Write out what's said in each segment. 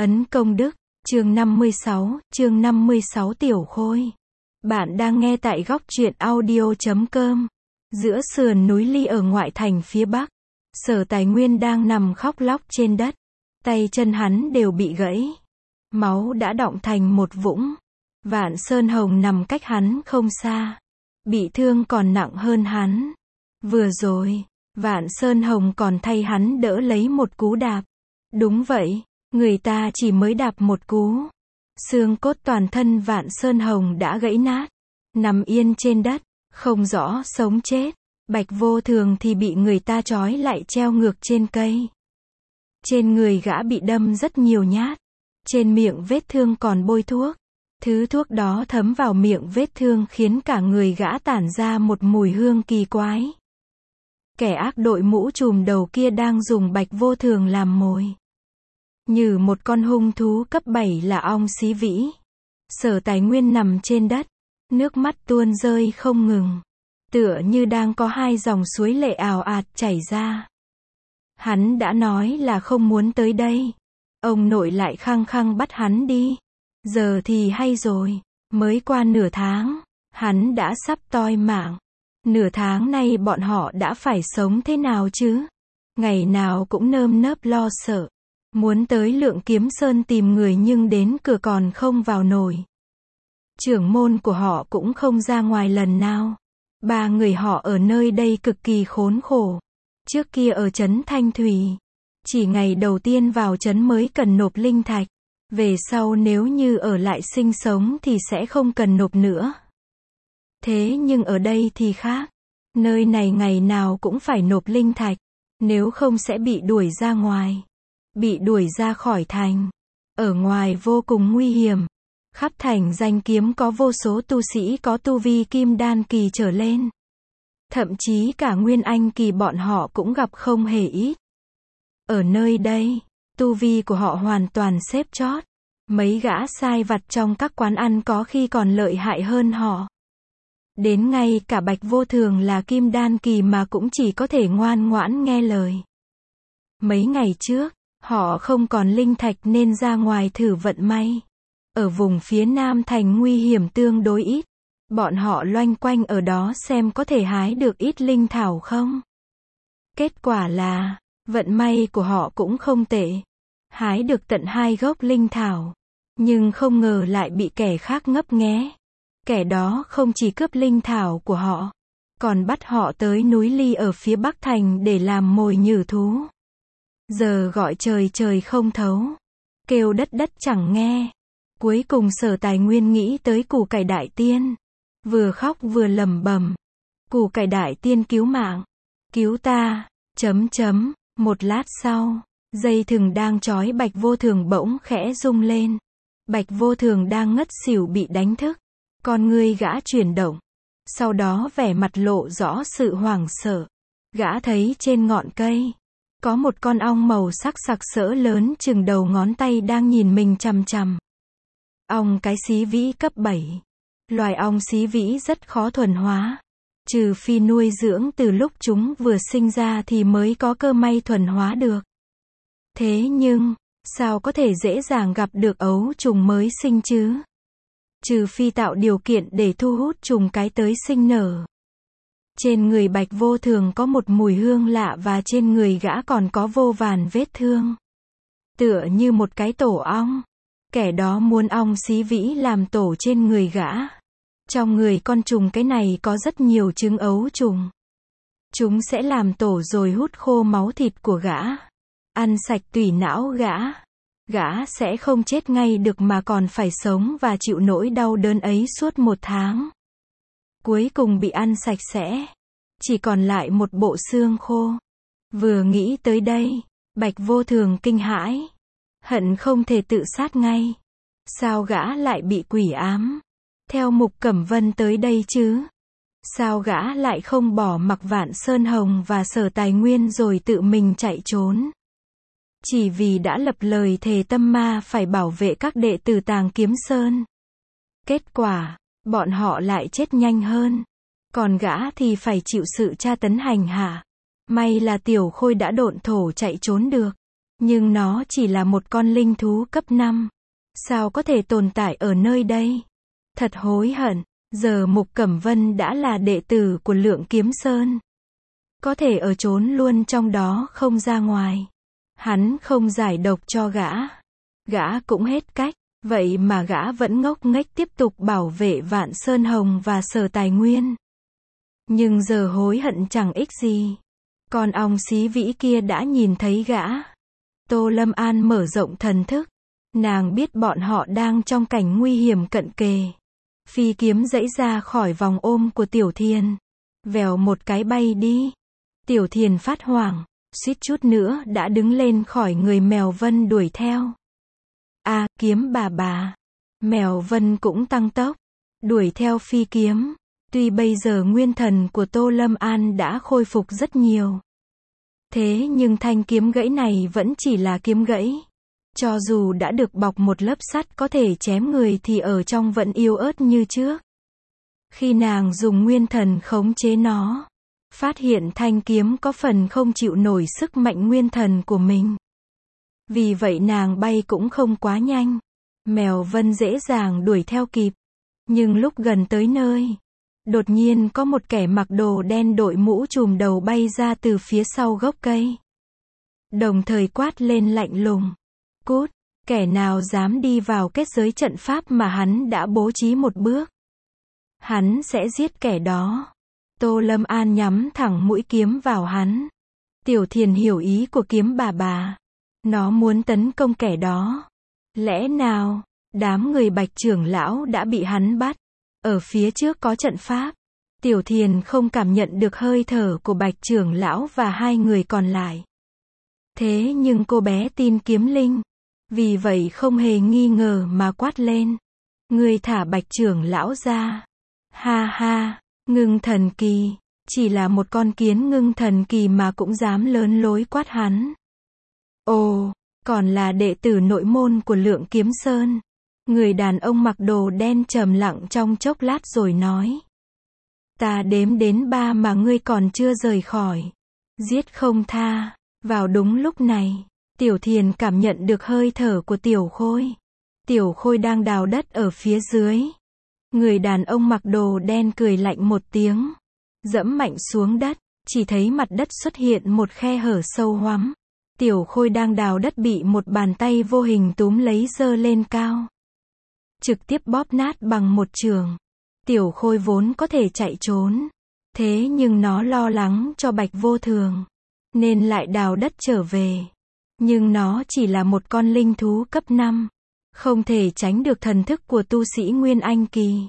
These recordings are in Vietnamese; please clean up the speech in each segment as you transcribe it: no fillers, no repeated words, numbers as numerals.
Ấn công đức, chương 56 Tiểu Khôi. Bạn đang nghe tại góc truyện audio.com. Giữa sườn núi Ly ở ngoại thành phía Bắc, Sở Tài Nguyên đang nằm khóc lóc trên đất. Tay chân hắn đều bị gãy. Máu đã đọng thành một vũng. Vạn Sơn Hồng nằm cách hắn không xa. Bị thương còn nặng hơn hắn. Vừa rồi, Vạn Sơn Hồng còn thay hắn đỡ lấy một cú đạp. Đúng vậy, người ta chỉ mới đạp một cú. Xương cốt toàn thân Vạn Sơn Hồng đã gãy nát. Nằm yên trên đất, không rõ sống chết. Bạch Vô Thường thì bị người ta trói lại treo ngược trên cây. Trên người gã bị đâm rất nhiều nhát. Trên miệng vết thương còn bôi thuốc. Thứ thuốc đó thấm vào miệng vết thương khiến cả người gã tản ra một mùi hương kỳ quái. Kẻ ác đội mũ trùm đầu kia đang dùng Bạch Vô Thường làm mồi. Như một con hung thú cấp 7 là ong xí vĩ. Sở Tài Nguyên nằm trên đất. Nước mắt tuôn rơi không ngừng. Tựa như đang có hai dòng suối lệ ào ạt chảy ra. Hắn đã nói là không muốn tới đây. Ông nội lại khăng khăng bắt hắn đi. Giờ thì hay rồi. Mới qua nửa tháng. Hắn đã sắp toi mạng. Nửa tháng nay bọn họ đã phải sống thế nào chứ? Ngày nào cũng nơm nớp lo sợ. Muốn tới Lượng Kiếm Sơn tìm người nhưng đến cửa còn không vào nổi. Trưởng môn của họ cũng không ra ngoài lần nào. Ba người họ ở nơi đây cực kỳ khốn khổ. Trước kia ở trấn Thanh Thủy, chỉ ngày đầu tiên vào trấn mới cần nộp linh thạch. Về sau nếu như ở lại sinh sống thì sẽ không cần nộp nữa. Thế nhưng ở đây thì khác. Nơi này ngày nào cũng phải nộp linh thạch. Nếu không sẽ bị đuổi ra ngoài. Bị đuổi ra khỏi thành. Ở ngoài vô cùng nguy hiểm. Khắp thành danh kiếm có vô số tu sĩ có tu vi kim đan kỳ trở lên. Thậm chí cả nguyên anh kỳ bọn họ cũng gặp không hề ít. Ở nơi đây, tu vi của họ hoàn toàn xếp chót. Mấy gã sai vặt trong các quán ăn có khi còn lợi hại hơn họ. Đến ngay cả Bạch Vô Thường là kim đan kỳ mà cũng chỉ có thể ngoan ngoãn nghe lời. Mấy ngày trước, họ không còn linh thạch nên ra ngoài thử vận may. Ở vùng phía nam thành nguy hiểm tương đối ít. Bọn họ loanh quanh ở đó xem có thể hái được ít linh thảo không. Kết quả là, vận may của họ cũng không tệ. Hái được tận 2 gốc linh thảo. Nhưng không ngờ lại bị kẻ khác ngấp nghé. Kẻ đó không chỉ cướp linh thảo của họ, còn bắt họ tới núi Ly ở phía Bắc thành để làm mồi nhử thú. Giờ gọi trời trời không thấu. Kêu đất đất chẳng nghe. Cuối cùng Sở Tài Nguyên nghĩ tới Củ Cải Đại Tiên. Vừa khóc vừa lẩm bẩm. Củ Cải Đại Tiên cứu mạng. Cứu ta. Một lát sau, dây thừng đang trói Bạch Vô Thường bỗng khẽ rung lên. Bạch Vô Thường đang ngất xỉu bị đánh thức. Con ngươi gã chuyển động. Sau đó vẻ mặt lộ rõ sự hoảng sợ. Gã thấy trên ngọn cây có một con ong màu sắc sặc sỡ lớn chừng đầu ngón tay đang nhìn mình chằm chằm. Ong cái xí vĩ cấp 7. Loài ong xí vĩ rất khó thuần hóa. Trừ phi nuôi dưỡng từ lúc chúng vừa sinh ra thì mới có cơ may thuần hóa được. Thế nhưng, sao có thể dễ dàng gặp được ấu trùng mới sinh chứ? Trừ phi tạo điều kiện để thu hút trùng cái tới sinh nở. Trên người Bạch Vô Thường có một mùi hương lạ và trên người gã còn có vô vàn vết thương. Tựa như một cái tổ ong. Kẻ đó muốn ong xí vĩ làm tổ trên người gã. Trong người con trùng cái này có rất nhiều trứng ấu trùng. Chúng sẽ làm tổ rồi hút khô máu thịt của gã. Ăn sạch tủy não gã. Gã sẽ không chết ngay được mà còn phải sống và chịu nỗi đau đớn ấy suốt 1 tháng. Cuối cùng bị ăn sạch sẽ. Chỉ còn lại một bộ xương khô. Vừa nghĩ tới đây, Bạch Vô Thường kinh hãi. Hận không thể tự sát ngay. Sao gã lại bị quỷ ám? Theo Mục Cẩm Vân tới đây chứ? Sao gã lại không bỏ mặc Vạn Sơn Hồng và Sở Tài Nguyên rồi tự mình chạy trốn? Chỉ vì đã lập lời thề tâm ma phải bảo vệ các đệ tử Tàng Kiếm Sơn. Kết quả, bọn họ lại chết nhanh hơn. Còn gã thì phải chịu sự tra tấn hành hạ. May là Tiểu Khôi đã độn thổ chạy trốn được. Nhưng nó chỉ là một con linh thú cấp 5. Sao có thể tồn tại ở nơi đây? Thật hối hận, giờ Mục Cẩm Vân đã là đệ tử của Lượng Kiếm Sơn. Có thể ở trốn luôn trong đó không ra ngoài. Hắn không giải độc cho gã. Gã cũng hết cách, vậy mà gã vẫn ngốc nghếch tiếp tục bảo vệ Vạn Sơn Hồng và Sở Tài Nguyên. Nhưng giờ hối hận chẳng ích gì. Con ong xí vĩ kia đã nhìn thấy gã. Tô Lâm An mở rộng thần thức. Nàng biết bọn họ đang trong cảnh nguy hiểm cận kề. Phi kiếm giãy ra khỏi vòng ôm của Tiểu Thiền. Vèo một cái bay đi. Tiểu Thiền phát hoảng, suýt chút nữa đã đứng lên khỏi người Mèo Vân đuổi theo. A, kiếm bà. Mèo Vân cũng tăng tốc, đuổi theo phi kiếm. Tuy bây giờ nguyên thần của Tô Lâm An đã khôi phục rất nhiều. Thế nhưng thanh kiếm gãy này vẫn chỉ là kiếm gãy. Cho dù đã được bọc một lớp sắt có thể chém người thì ở trong vẫn yếu ớt như trước. Khi nàng dùng nguyên thần khống chế nó, phát hiện thanh kiếm có phần không chịu nổi sức mạnh nguyên thần của mình. Vì vậy nàng bay cũng không quá nhanh. Mèo Vân dễ dàng đuổi theo kịp. Nhưng lúc gần tới nơi, đột nhiên có một kẻ mặc đồ đen đội mũ trùm đầu bay ra từ phía sau gốc cây. Đồng thời quát lên lạnh lùng. Cút, kẻ nào dám đi vào kết giới trận pháp mà hắn đã bố trí một bước. Hắn sẽ giết kẻ đó. Tô Lâm An nhắm thẳng mũi kiếm vào hắn. Tiểu Thiền hiểu ý của kiếm bà. Nó muốn tấn công kẻ đó. Lẽ nào, đám người Bạch trưởng lão đã bị hắn bắt. Ở phía trước có trận pháp. Tiểu Thiền không cảm nhận được hơi thở của Bạch trưởng lão và hai người còn lại. Thế nhưng cô bé tin kiếm linh. Vì vậy không hề nghi ngờ mà quát lên. Ngươi thả Bạch trưởng lão ra. Ha ha, Ngưng Thần Kỳ. Chỉ là một con kiến Ngưng Thần Kỳ mà cũng dám lớn lối quát hắn. Ồ, còn là đệ tử nội môn của Lượng Kiếm Sơn. Người đàn ông mặc đồ đen trầm lặng trong chốc lát rồi nói. Ta đếm đến 3 mà ngươi còn chưa rời khỏi. Giết không tha. Vào đúng lúc này, Tiểu Thiền cảm nhận được hơi thở của Tiểu Khôi. Tiểu Khôi đang đào đất ở phía dưới. Người đàn ông mặc đồ đen cười lạnh một tiếng. Dẫm mạnh xuống đất, chỉ thấy mặt đất xuất hiện một khe hở sâu hoắm. Tiểu Khôi đang đào đất bị một bàn tay vô hình túm lấy giơ lên cao. Trực tiếp bóp nát bằng một chưởng. Tiểu Khôi vốn có thể chạy trốn. Thế nhưng nó lo lắng cho Bạch Vô Thường. Nên lại đào đất trở về. Nhưng nó chỉ là một con linh thú cấp 5. Không thể tránh được thần thức của tu sĩ Nguyên Anh Kỳ.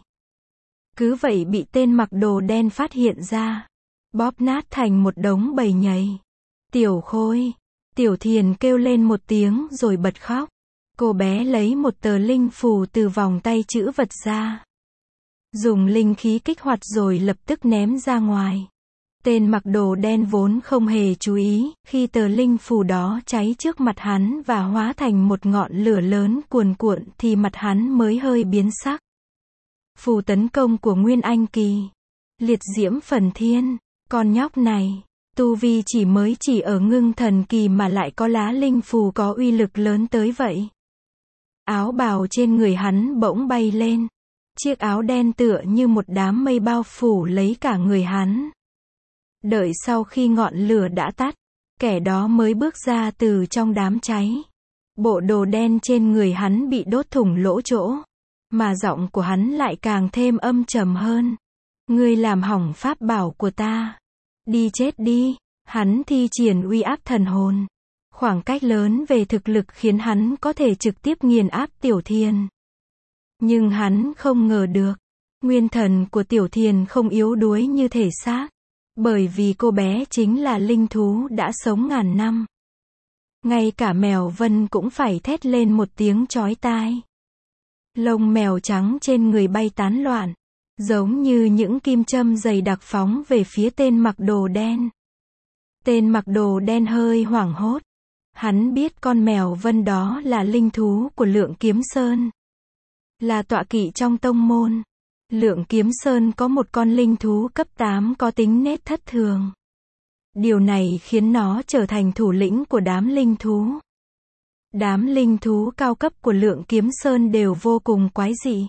Cứ vậy bị tên mặc đồ đen phát hiện ra. Bóp nát thành một đống bầy nhầy. Tiểu Khôi. Tiểu Thiền kêu lên một tiếng rồi bật khóc. Cô bé lấy một tờ linh phù từ vòng tay chữ vật ra. Dùng linh khí kích hoạt rồi lập tức ném ra ngoài. Tên mặc đồ đen vốn không hề chú ý, khi tờ linh phù đó cháy trước mặt hắn và hóa thành một ngọn lửa lớn cuồn cuộn thì mặt hắn mới hơi biến sắc. Phù tấn công của Nguyên Anh Kỳ. Liệt diễm phần thiên. Con nhóc này, tu vi chỉ ở Ngưng Thần Kỳ mà lại có lá linh phù có uy lực lớn tới vậy. Áo bào trên người hắn bỗng bay lên. Chiếc áo đen tựa như một đám mây bao phủ lấy cả người hắn. Đợi sau khi ngọn lửa đã tắt, kẻ đó mới bước ra từ trong đám cháy. Bộ đồ đen trên người hắn bị đốt thủng lỗ chỗ, mà giọng của hắn lại càng thêm âm trầm hơn. Ngươi làm hỏng pháp bảo của ta. Đi chết đi. Hắn thi triển uy áp thần hồn. Khoảng cách lớn về thực lực khiến hắn có thể trực tiếp nghiền áp Tiểu Thiền. Nhưng hắn không ngờ được, nguyên thần của Tiểu Thiền không yếu đuối như thể xác. Bởi vì cô bé chính là linh thú đã sống ngàn năm. Ngay cả Mèo Vân cũng phải thét lên một tiếng chói tai. Lông mèo trắng trên người bay tán loạn, giống như những kim châm dày đặc phóng về phía tên mặc đồ đen. Tên mặc đồ đen hơi hoảng hốt. Hắn biết con Mèo Vân đó là linh thú của Lượng Kiếm Sơn. Là tọa kỵ trong tông môn. Lượng Kiếm Sơn có một con linh thú cấp 8 có tính nết thất thường. Điều này khiến nó trở thành thủ lĩnh của đám linh thú. Đám linh thú cao cấp của Lượng Kiếm Sơn đều vô cùng quái dị.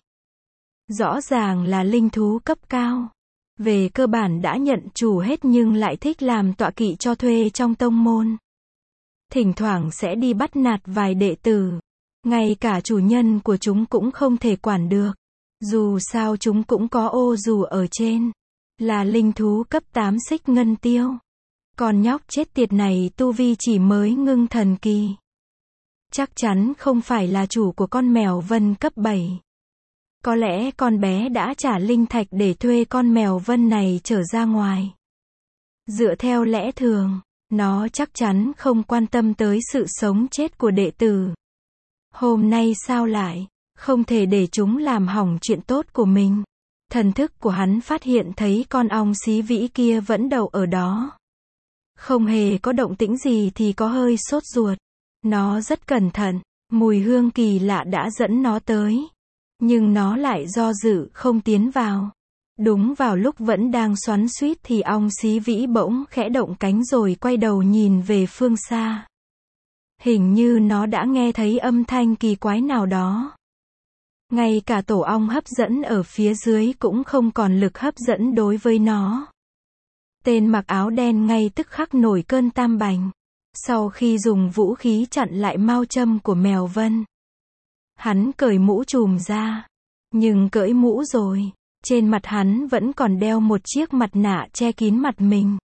Rõ ràng là linh thú cấp cao. Về cơ bản đã nhận chủ hết nhưng lại thích làm tọa kỵ cho thuê trong tông môn. Thỉnh thoảng sẽ đi bắt nạt vài đệ tử. Ngay cả chủ nhân của chúng cũng không thể quản được. Dù sao chúng cũng có ô dù ở trên. Là linh thú cấp 8 xích ngân tiêu. Con nhóc chết tiệt này tu vi chỉ mới ngưng thần kỳ. Chắc chắn không phải là chủ của con mèo vân cấp 7. Có lẽ con bé đã trả linh thạch để thuê con mèo vân này trở ra ngoài. Dựa theo lẽ thường, nó chắc chắn không quan tâm tới sự sống chết của đệ tử. Hôm nay sao lại, không thể để chúng làm hỏng chuyện tốt của mình. Thần thức của hắn phát hiện thấy con ong xí vĩ kia vẫn đậu ở đó. Không hề có động tĩnh gì thì có hơi sốt ruột. Nó rất cẩn thận, mùi hương kỳ lạ đã dẫn nó tới. Nhưng nó lại do dự không tiến vào. Đúng vào lúc vẫn đang xoắn xuýt thì ong xí vĩ bỗng khẽ động cánh rồi quay đầu nhìn về phương xa. Hình như nó đã nghe thấy âm thanh kỳ quái nào đó. Ngay cả tổ ong hấp dẫn ở phía dưới cũng không còn lực hấp dẫn đối với nó. Tên mặc áo đen ngay tức khắc nổi cơn tam bành. Sau khi dùng vũ khí chặn lại mao châm của mèo vân, hắn cởi mũ trùm ra. Nhưng cởi mũ rồi, trên mặt hắn vẫn còn đeo một chiếc mặt nạ che kín mặt mình.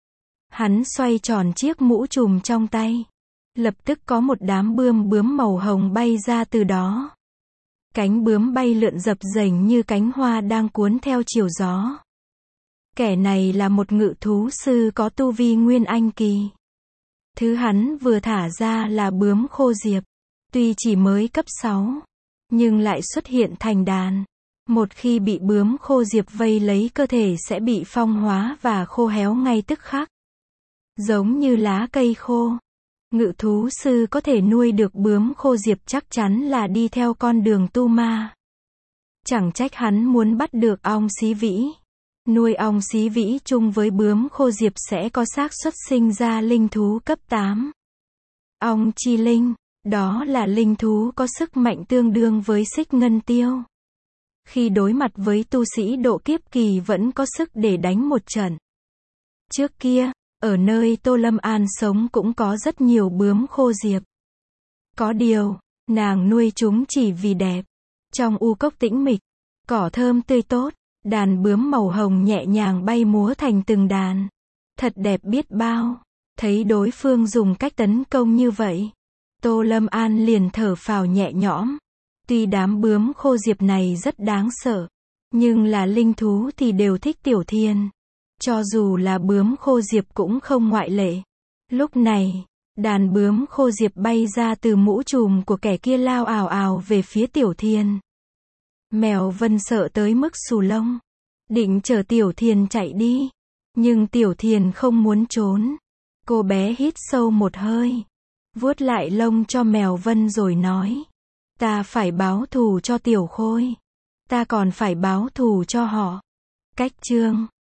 Hắn xoay tròn chiếc mũ trùm trong tay. Lập tức có một đám bướm màu hồng bay ra từ đó. Cánh bướm bay lượn dập dềnh như cánh hoa đang cuốn theo chiều gió. Kẻ này là một ngự thú sư có tu vi nguyên anh kỳ. Thứ hắn vừa thả ra là bướm khô diệp. Tuy chỉ mới cấp 6, nhưng lại xuất hiện thành đàn. Một khi bị bướm khô diệp vây lấy cơ thể sẽ bị phong hóa và khô héo ngay tức khắc. Giống như lá cây khô. Ngự thú sư có thể nuôi được bướm khô diệp chắc chắn là đi theo con đường tu ma. Chẳng trách hắn muốn bắt được ong xí vĩ. Nuôi ong xí vĩ chung với bướm khô diệp sẽ có xác suất sinh ra linh thú cấp 8. Ong chi linh, đó là linh thú có sức mạnh tương đương với xích ngân tiêu. Khi đối mặt với tu sĩ độ kiếp kỳ vẫn có sức để đánh một trận. Trước kia, ở nơi Tô Lâm An sống cũng có rất nhiều bướm khô diệp. Có điều, nàng nuôi chúng chỉ vì đẹp. Trong u cốc tĩnh mịch, cỏ thơm tươi tốt, đàn bướm màu hồng nhẹ nhàng bay múa thành từng đàn. Thật đẹp biết bao. Thấy đối phương dùng cách tấn công như vậy, Tô Lâm An liền thở phào nhẹ nhõm. Tuy đám bướm khô diệp này rất đáng sợ, nhưng là linh thú thì đều thích tiểu thiên. Cho dù là bướm khô diệp cũng không ngoại lệ. Lúc này, đàn bướm khô diệp bay ra từ mũ trùm của kẻ kia lao ào ào về phía tiểu thiên. Mèo vân sợ tới mức xù lông. Định chở tiểu thiên chạy đi. Nhưng tiểu thiên không muốn trốn. Cô bé hít sâu một hơi. Vuốt lại lông cho mèo vân rồi nói. Ta phải báo thù cho tiểu khôi. Ta còn phải báo thù cho họ. Cách chương